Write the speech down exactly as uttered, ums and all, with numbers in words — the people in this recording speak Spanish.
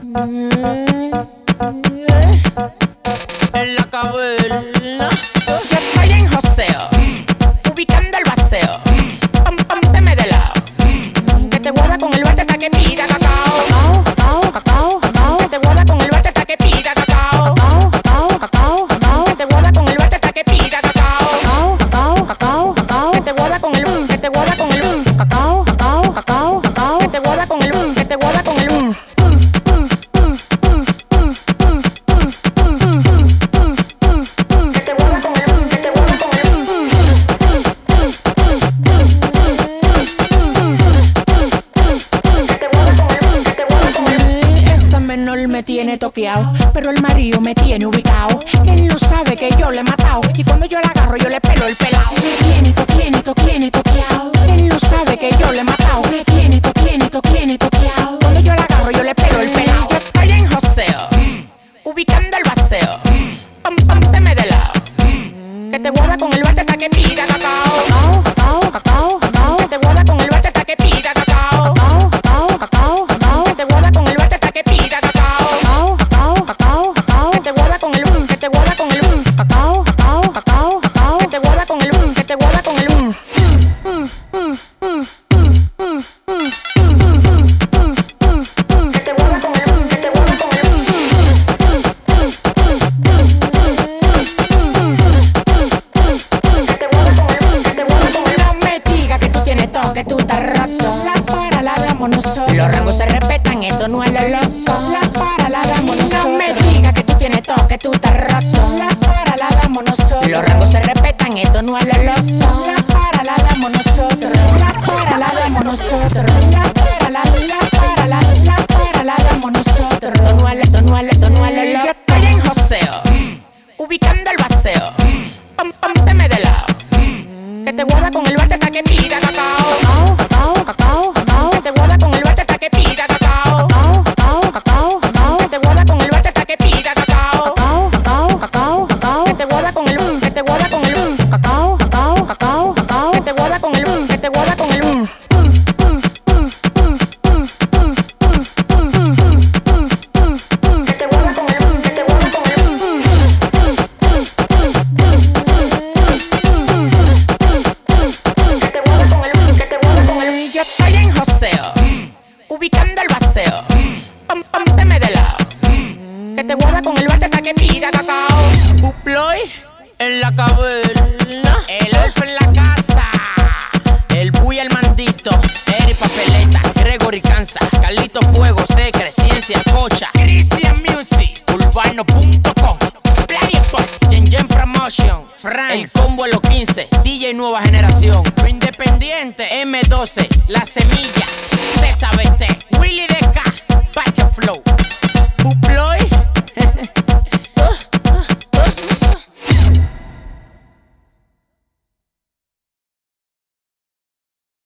En la caverna. Yo estoy en joseo, ubicando el vaceo. Pam, pam, teme de lado. Que te guarda con el bate hasta que pida cacao. Cacao, cacao, cacao. Que te guarda con el bate hasta que pida cacao. Cacao, cacao, cacao. Que te guarda con el bate hasta que pida cacao. Cacao, cacao, cacao. Que te guarda con el que te guarda con el cacao, cacao, cacao, cacao. Que te guarda con el que te guarda con el me tiene toqueado, pero el marido me tiene ubicado. Él no sabe que yo le he matado, y cuando yo la agarro yo le pelo el pelao. Me tiene, to, tiene, to, tiene toqueado. Él no sabe que yo le he matado. Me tiene, to, tiene, to, tiene toqueado. Cuando yo la agarro yo le pelo el pelao. Yo estoy en joseo, ubicando el vaceo. Pam, pam, teme de lado. Que te guarda con el bate hasta que pida cacao. Cacao, cacao, cacao. Que te guarda con el bate hasta que pida cacao. Cacao, cacao, cacao, cacao. Que te guarda con el bate hasta que pida cacao. Cacao, cacao, cacao. Que te guarda con el que te guarda con el cacao, cacao, cacao, cacao. Que te guarda con el que te guarda con el que tú estás roto. La para la damos nosotros. Los rangos se respetan, esto no es lo loco. La para la damos nosotros. No me digas que tú tienes todo, que tú estás roto. La para la damos nosotros. Los rangos se respetan, esto no es lo loco. La para la damos nosotros. La para la damos nosotros. La para la, la para la, la para la damos nosotros. Esto no es, esto no es, esto no es lo loco. Yo estoy en joseo, ubicando el vaceo. Pam, pam, teme de lado. Que te guarda con el bate hasta que pida cacao. Cacao, cacao, cacao. Que te guarda con el bate hasta que pida cacao. Cacao, cacao, cacao. Que te guarda con el bate hasta que pida cacao. Cacao, cacao, cacao. Que te guarda con el que te guarda con el cacao, cacao, cacao, cacao. Que te guarda con el que te guarda con el ubicando el vaceo. Pam, pam, teme de lado. Que te guarda con el bate hasta que pida cacao. Uploy en la caverna. El alfa en la casa. El buy el mandito. Eri Papeleta, Gregory Cansa, Carlito Fuego, Secre, Ciencia, Cocha, Christian Music, Urbano punto com, Playpop, Jen Jen Promotion, Frank, El Combo en los quince, D J Nueva Generación, Independiente, M doce, La Semilla.